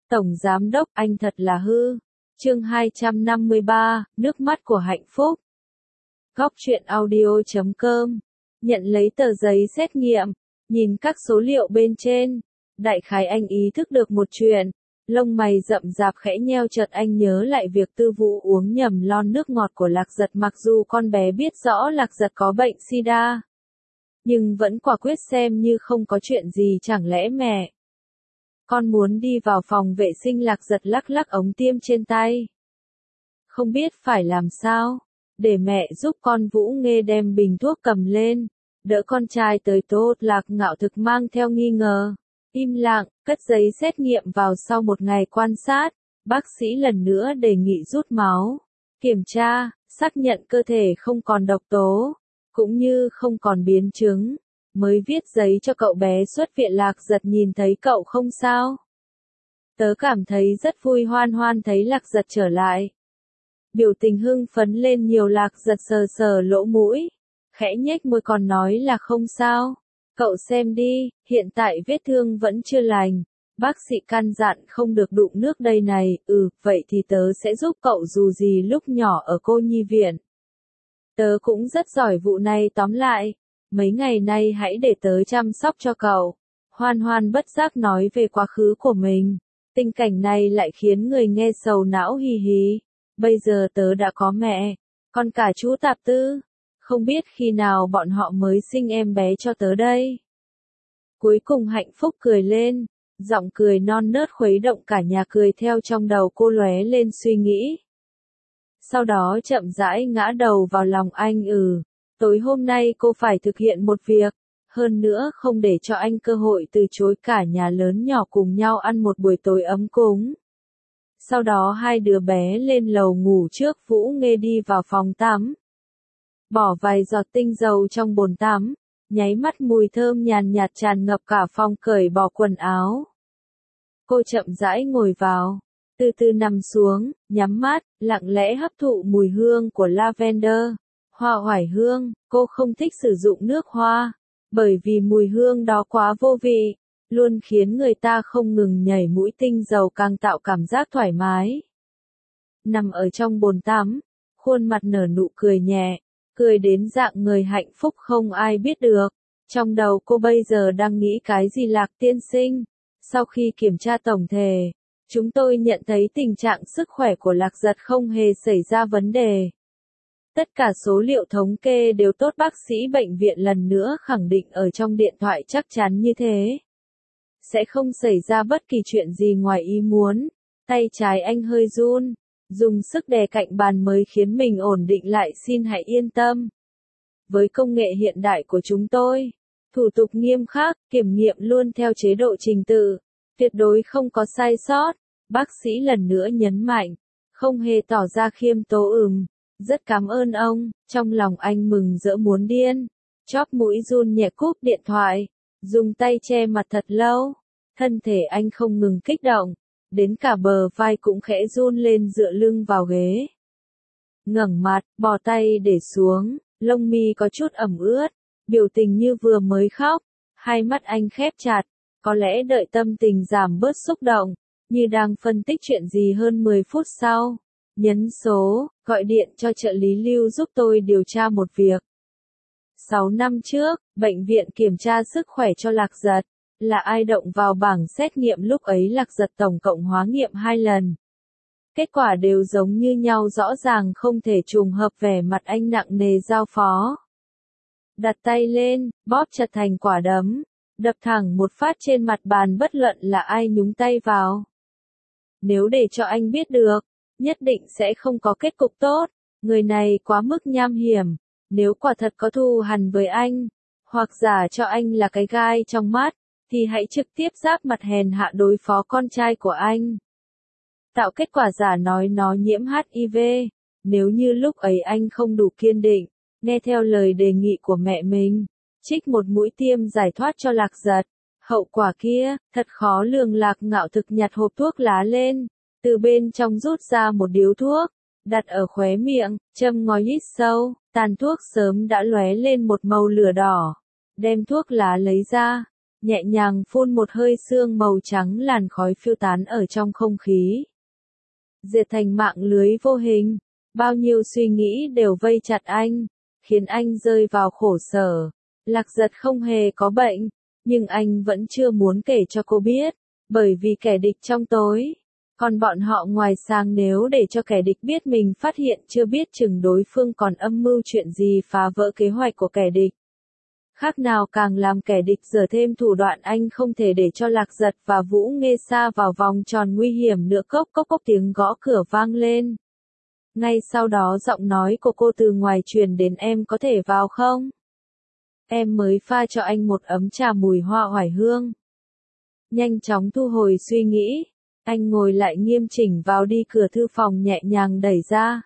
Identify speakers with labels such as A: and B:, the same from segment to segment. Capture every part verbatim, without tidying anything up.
A: Tổng Giám Đốc, anh thật là hư. Chương hai trăm năm mươi ba, nước mắt của hạnh phúc. Góc truyện audio chấm com. Nhận lấy tờ giấy xét nghiệm, nhìn các số liệu bên trên. Đại khái anh ý thức được một chuyện. Lông mày rậm rạp khẽ nheo, chợt anh nhớ lại việc Tư Vũ uống nhầm lon nước ngọt của Lạc Giật, mặc dù con bé biết rõ Lạc Giật có bệnh sida. Nhưng vẫn quả quyết xem như không có chuyện gì. Chẳng lẽ mẹ con muốn đi vào phòng vệ sinh? Lạc Giật lắc lắc ống tiêm trên tay. Không biết phải làm sao. Để mẹ giúp con. Vũ Nghê đem bình thuốc cầm lên, đỡ con trai tới. Tốt. Lạc Ngạo Thực mang theo nghi ngờ, im lặng, cất giấy xét nghiệm vào. Sau một ngày quan sát, bác sĩ lần nữa đề nghị rút máu, kiểm tra, xác nhận cơ thể không còn độc tố, cũng như không còn biến chứng, mới viết giấy cho cậu bé xuất viện. Lạc Giật nhìn thấy cậu không sao. Tớ cảm thấy rất vui. Hoan Hoan thấy Lạc Giật trở lại, biểu tình hưng phấn lên nhiều. Lạc Giật sờ sờ lỗ mũi, khẽ nhếch môi, còn nói là không sao. Cậu xem đi, hiện tại vết thương vẫn chưa lành. Bác sĩ căn dặn không được đụng nước đây này. Ừ, vậy thì tớ sẽ giúp cậu, dù gì lúc nhỏ ở cô nhi viện tớ cũng rất giỏi vụ này. Tóm lại, mấy ngày nay hãy để tớ chăm sóc cho cậu. Hoan Hoan bất giác nói về quá khứ của mình. Tình cảnh này lại khiến người nghe sầu não. Hì hì, bây giờ tớ đã có mẹ, còn cả chú Tạp Tư. Không biết khi nào bọn họ mới sinh em bé cho tớ đây. Cuối cùng hạnh phúc cười lên, giọng cười non nớt khuấy động cả nhà. Cười theo trong đầu cô lóe lên suy nghĩ. Sau đó chậm rãi ngã đầu vào lòng anh. Ừ, tối hôm nay cô phải thực hiện một việc, hơn nữa không để cho anh cơ hội từ chối. Cả nhà lớn nhỏ cùng nhau ăn một buổi tối ấm cúng. Sau đó hai đứa bé lên lầu ngủ trước. Vũ Nghê đi vào phòng tắm, bỏ vài giọt tinh dầu trong bồn tắm, nháy mắt mùi thơm nhàn nhạt tràn ngập cả phòng. Cởi bỏ quần áo, cô chậm rãi ngồi vào, từ từ nằm xuống, nhắm mắt, lặng lẽ hấp thụ mùi hương của lavender, hoa oải hương. Cô không thích sử dụng nước hoa, bởi vì mùi hương đó quá vô vị, luôn khiến người ta không ngừng nhảy mũi. Tinh dầu càng tạo cảm giác thoải mái. Nằm ở trong bồn tắm, khuôn mặt nở nụ cười nhẹ, cười đến dạng người hạnh phúc không ai biết được. Trong đầu cô bây giờ đang nghĩ cái gì? Lạc tiên sinh, sau khi kiểm tra tổng thể, chúng tôi nhận thấy tình trạng sức khỏe của Lạc Giật không hề xảy ra vấn đề. Tất cả số liệu thống kê đều tốt. Bác sĩ bệnh viện lần nữa khẳng định ở trong điện thoại chắc chắn như thế. Sẽ không xảy ra bất kỳ chuyện gì ngoài ý muốn. Tay trái anh hơi run, dùng sức đè cạnh bàn mới khiến mình ổn định lại. Xin hãy yên tâm. Với công nghệ hiện đại của chúng tôi, thủ tục nghiêm khắc, kiểm nghiệm luôn theo chế độ trình tự, tuyệt đối không có sai sót. Bác sĩ lần nữa nhấn mạnh, không hề tỏ ra khiêm tốn. Ừm, rất cảm ơn ông. Trong lòng anh mừng rỡ muốn điên, chóp mũi run nhẹ cúp điện thoại, dùng tay che mặt thật lâu. Thân thể anh không ngừng kích động, đến cả bờ vai cũng khẽ run lên. Dựa lưng vào ghế, ngẩng mặt, bỏ tay để xuống, lông mi có chút ẩm ướt, biểu tình như vừa mới khóc. Hai mắt anh khép chặt, có lẽ đợi tâm tình giảm bớt xúc động, như đang phân tích chuyện gì. Hơn mười phút sau, nhấn số, gọi điện cho trợ lý Lưu giúp tôi điều tra một việc. Sáu năm trước, bệnh viện kiểm tra sức khỏe cho Lạc Giật. Là ai động vào bảng xét nghiệm lúc ấy? Lạc Giật tổng cộng hóa nghiệm hai lần. Kết quả đều giống như nhau, rõ ràng không thể trùng hợp. Vẻ mặt anh nặng nề giao phó. Đặt tay lên, bóp chặt thành quả đấm, đập thẳng một phát trên mặt bàn. Bất luận là ai nhúng tay vào, nếu để cho anh biết được, nhất định sẽ không có kết cục tốt. Người này quá mức nham hiểm. Nếu quả thật có thù hằn với anh, hoặc giả cho anh là cái gai trong mắt, thì hãy trực tiếp giáp mặt hèn hạ đối phó con trai của anh. Tạo kết quả giả nói nó nhiễm hát i vê. Nếu như lúc ấy anh không đủ kiên định, nghe theo lời đề nghị của mẹ mình, trích một mũi tiêm giải thoát cho Lạc Giật, hậu quả kia, thật khó lường. Lạc Ngạo Thực nhặt hộp thuốc lá lên, từ bên trong rút ra một điếu thuốc, đặt ở khóe miệng, châm ngòi hít sâu. Tàn thuốc sớm đã lóe lên một màu lửa đỏ. Đem thuốc lá lấy ra, nhẹ nhàng phun một hơi sương màu trắng, làn khói phiêu tán ở trong không khí. Dệt thành mạng lưới vô hình, bao nhiêu suy nghĩ đều vây chặt anh, khiến anh rơi vào khổ sở. Lạc Giật không hề có bệnh, nhưng anh vẫn chưa muốn kể cho cô biết, bởi vì kẻ địch trong tối. Còn bọn họ ngoài sáng, nếu để cho kẻ địch biết mình phát hiện, chưa biết chừng đối phương còn âm mưu chuyện gì phá vỡ kế hoạch của kẻ địch. Khác nào càng làm kẻ địch giở thêm thủ đoạn. Anh không thể để cho Lạc Giật và Vũ Nghê sa vào vòng tròn nguy hiểm nữa. Cốc cốc cốc tiếng gõ cửa vang lên. Ngay sau đó giọng nói của cô từ ngoài truyền đến, em có thể vào không? Em mới pha cho anh một ấm trà mùi hoa oải hương. Nhanh chóng thu hồi suy nghĩ, anh ngồi lại nghiêm chỉnh vào đi, cửa thư phòng nhẹ nhàng đẩy ra.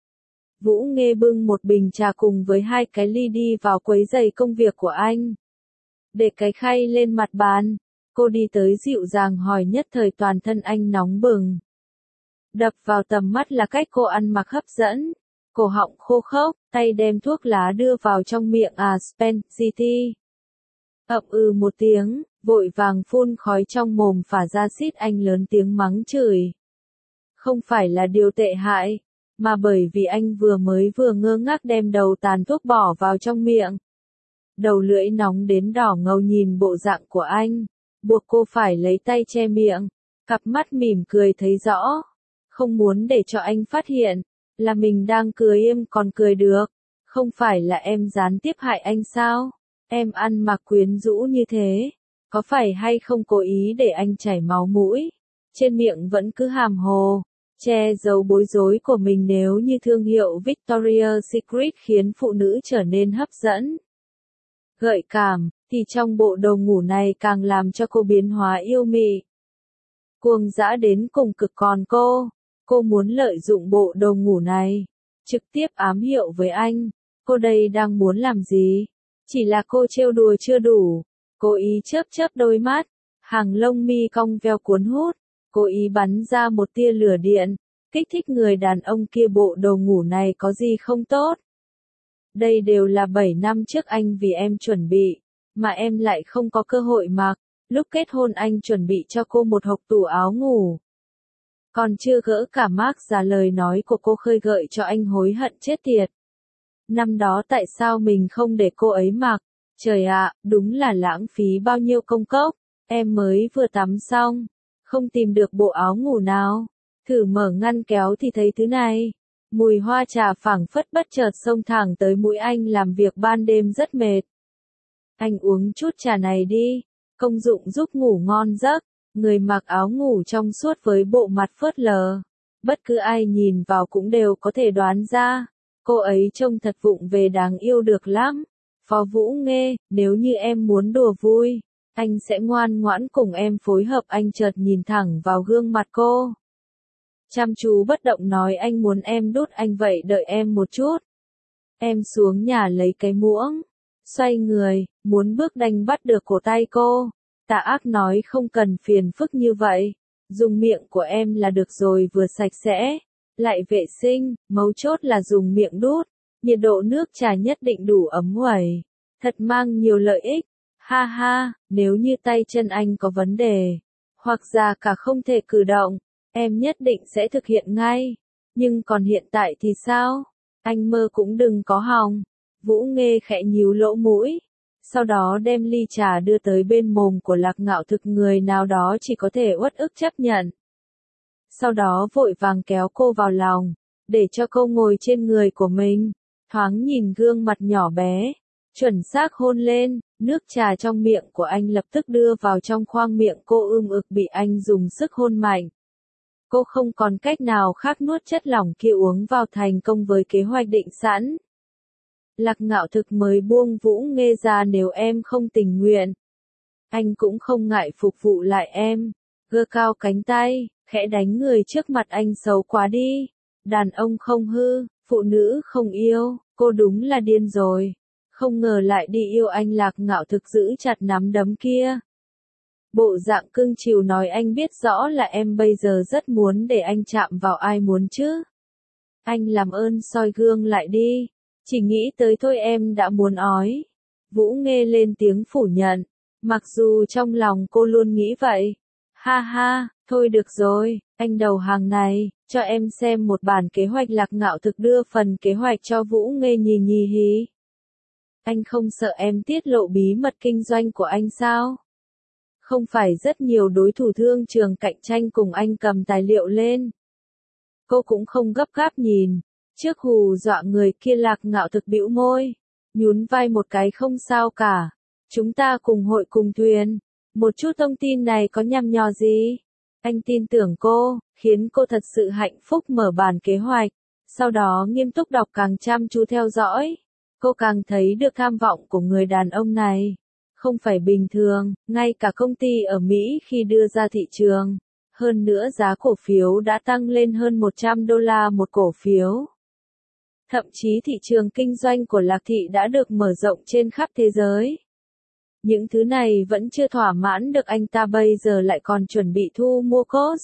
A: Vũ Nghê bưng một bình trà cùng với hai cái ly đi vào quấy rầy công việc của anh. Để cái khay lên mặt bàn, cô đi tới dịu dàng hỏi, nhất thời toàn thân anh nóng bừng. Đập vào tầm mắt là cách cô ăn mặc hấp dẫn, cổ họng khô khốc, tay đem thuốc lá đưa vào trong miệng. À, Spen-City. Ậm ừ một tiếng, vội vàng phun khói trong mồm phả ra xít. Anh lớn tiếng mắng chửi. Không phải là điều tệ hại, mà bởi vì anh vừa mới vừa ngơ ngác đem đầu tàn thuốc bỏ vào trong miệng. Đầu lưỡi nóng đến đỏ ngầu nhìn bộ dạng của anh, buộc cô phải lấy tay che miệng, cặp mắt mỉm cười thấy rõ. Không muốn để cho anh phát hiện, là mình đang cười. Em còn cười được, không phải là em gián tiếp hại anh sao? Em ăn mặc quyến rũ như thế, có phải hay không cố ý để anh chảy máu mũi? Trên miệng vẫn cứ hàm hồ, che giấu bối rối của mình. Nếu như thương hiệu Victoria's Secret khiến phụ nữ trở nên hấp dẫn, gợi cảm, thì trong bộ đồ ngủ này càng làm cho cô biến hóa yêu mị, cuồng dã đến cùng cực. Còn cô, cô muốn lợi dụng bộ đồ ngủ này, trực tiếp ám hiệu với anh. Cô đây đang muốn làm gì? Chỉ là cô trêu đùa chưa đủ, cố ý chớp chớp đôi mắt, hàng lông mi cong veo cuốn hút, cố ý bắn ra một tia lửa điện, kích thích người đàn ông kia. Bộ đồ ngủ này có gì không tốt? Đây đều là bảy năm trước anh vì em chuẩn bị, mà em lại không có cơ hội mặc. Lúc kết hôn anh chuẩn bị cho cô một hộc tủ áo ngủ. Còn chưa gỡ cả mác ra, lời nói của cô khơi gợi cho anh hối hận chết tiệt. Năm đó tại sao mình không để cô ấy mặc? Trời ạ, đúng là lãng phí bao nhiêu công cốc. Em mới vừa tắm xong, không tìm được bộ áo ngủ nào. Thử mở ngăn kéo thì thấy thứ này. Mùi hoa trà phảng phất bất chợt xông thẳng tới mũi anh. Làm việc ban đêm rất mệt. Anh uống chút trà này đi, công dụng giúp ngủ ngon giấc. Người mặc áo ngủ trong suốt với bộ mặt phớt lờ, bất cứ ai nhìn vào cũng đều có thể đoán ra, cô ấy trông thật vụng về đáng yêu được lắm. Phó Vũ Nghê, nếu như em muốn đùa vui, anh sẽ ngoan ngoãn cùng em phối hợp. Anh chợt nhìn thẳng vào gương mặt cô, chăm chú bất động nói, anh muốn em đút anh vậy, đợi em một chút. Em xuống nhà lấy cái muỗng, xoay người, muốn bước đành bắt được cổ tay cô. Tà ác nói, không cần phiền phức như vậy, dùng miệng của em là được rồi, vừa sạch sẽ, lại vệ sinh, mấu chốt là dùng miệng đút, nhiệt độ nước trà nhất định đủ ấm uẩy, thật mang nhiều lợi ích. Ha ha, nếu như tay chân anh có vấn đề, hoặc già cả không thể cử động, em nhất định sẽ thực hiện ngay. Nhưng còn hiện tại thì sao? Anh mơ cũng đừng có hòng. Vũ Nghê khẽ nhíu lỗ mũi, sau đó đem ly trà đưa tới bên mồm của Lạc Ngạo Thực. Người nào đó chỉ có thể uất ức chấp nhận. Sau đó vội vàng kéo cô vào lòng, để cho cô ngồi trên người của mình, thoáng nhìn gương mặt nhỏ bé, chuẩn xác hôn lên. Nước trà trong miệng của anh lập tức đưa vào trong khoang miệng cô, ưm ực bị anh dùng sức hôn mạnh. Cô không còn cách nào khác, nuốt chất lỏng kia uống vào thành công với kế hoạch định sẵn. Lạc Ngạo Thực mới buông Vũ Nghê ra, nếu em không tình nguyện, anh cũng không ngại phục vụ lại em. Gơ cao cánh tay, khẽ đánh người trước mặt anh. Xấu quá đi, đàn ông không hư, phụ nữ không yêu, cô đúng là điên rồi. Không ngờ lại đi yêu anh. Lạc Ngạo Thực giữ chặt nắm đấm kia, bộ dạng cưng chiều nói, anh biết rõ là em bây giờ rất muốn để anh chạm vào, ai muốn chứ. Anh làm ơn soi gương lại đi, chỉ nghĩ tới thôi em đã muốn ói. Vũ Nghê lên tiếng phủ nhận, Mặc dù trong lòng cô luôn nghĩ vậy. Ha ha, thôi được rồi, anh đầu hàng này, cho em xem một bản kế hoạch Lạc Ngạo Thực đưa phần kế hoạch cho Vũ Nghê nhì nhì hí. Anh không sợ em tiết lộ bí mật kinh doanh của anh sao? Không phải rất nhiều đối thủ thương trường cạnh tranh cùng anh cầm tài liệu lên. Cô cũng không gấp gáp nhìn. Trước hù dọa người kia Lạc Ngạo Thực bĩu môi. Nhún vai một cái không sao cả. Chúng ta cùng hội cùng thuyền. Một chút thông tin này có nhằm nhò gì? Anh tin tưởng cô, khiến cô thật sự hạnh phúc mở bản kế hoạch. Sau đó nghiêm túc đọc càng chăm chú theo dõi. Cô càng thấy được tham vọng của người đàn ông này. Không phải bình thường, ngay cả công ty ở Mỹ khi đưa ra thị trường. Hơn nữa giá cổ phiếu đã tăng lên hơn một trăm đô la một cổ phiếu. Thậm chí thị trường kinh doanh của Lạc Thị đã được mở rộng trên khắp thế giới. Những thứ này vẫn chưa thỏa mãn được anh ta bây giờ lại còn chuẩn bị thu mua Cos.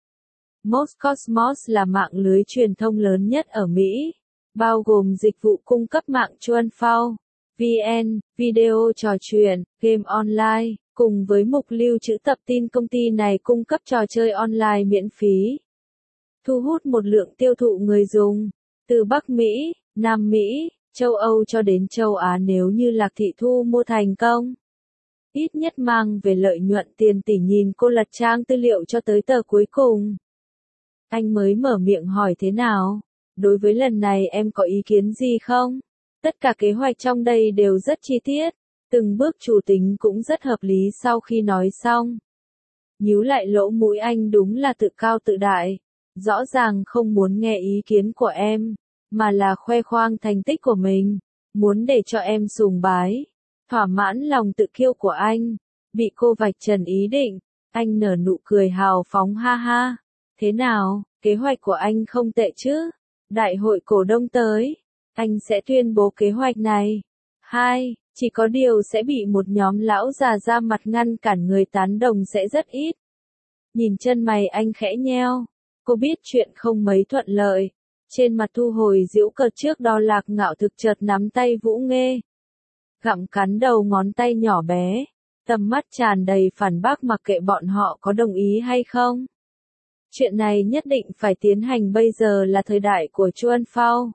A: Moscosmos là mạng lưới truyền thông lớn nhất ở Mỹ, bao gồm dịch vụ cung cấp mạng Chuan Phao, vê en, video trò chuyện, game online, cùng với mục lưu trữ tập tin công ty này cung cấp trò chơi online miễn phí. Thu hút một lượng tiêu thụ người dùng, từ Bắc Mỹ, Nam Mỹ, châu Âu cho đến châu Á nếu như Lạc Thị thu mua thành công. Ít nhất mang về lợi nhuận tiền tỷ nhìn cô lật trang tư liệu cho tới tờ cuối cùng. Anh mới mở miệng hỏi thế nào? Đối với lần này em có ý kiến gì không? Tất cả kế hoạch trong đây đều rất chi tiết, từng bước chủ tính cũng rất hợp lý sau khi nói xong. Nhíu lại lỗ mũi anh đúng là tự cao tự đại, rõ ràng không muốn nghe ý kiến của em, mà là khoe khoang thành tích của mình, muốn để cho em sùng bái, thỏa mãn lòng tự kiêu của anh. Bị cô vạch trần ý định, anh nở nụ cười hào phóng ha ha. Thế nào, kế hoạch của anh không tệ chứ? Đại hội cổ đông tới, anh sẽ tuyên bố kế hoạch này. Hai, chỉ có điều sẽ bị một nhóm lão già ra mặt ngăn cản, người tán đồng sẽ rất ít. Nhìn chân mày anh khẽ nheo, cô biết chuyện không mấy thuận lợi. Trên mặt thu hồi giễu cợt trước đó Lạc Ngạo Thực chợt nắm tay Vũ Nghê. Gặm cắn đầu ngón tay nhỏ bé, tầm mắt tràn đầy phản bác mặc kệ bọn họ có đồng ý hay không. Chuyện này nhất định phải tiến hành, bây giờ là thời đại của Chuan Phao.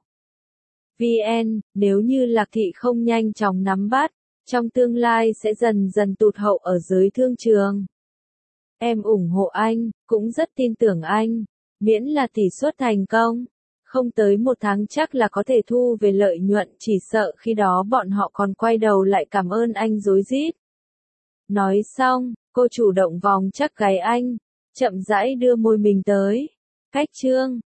A: vê en, nếu như Lạc Thị không nhanh chóng nắm bắt, trong tương lai sẽ dần dần tụt hậu ở giới thương trường. Em ủng hộ anh, cũng rất tin tưởng anh, miễn là tỷ suất thành công. Không tới một tháng chắc là có thể thu về lợi nhuận, chỉ sợ khi đó bọn họ còn quay đầu lại cảm ơn anh rối rít. Nói xong, cô chủ động vòng chắc gáy anh, chậm rãi đưa môi mình tới. Cách chương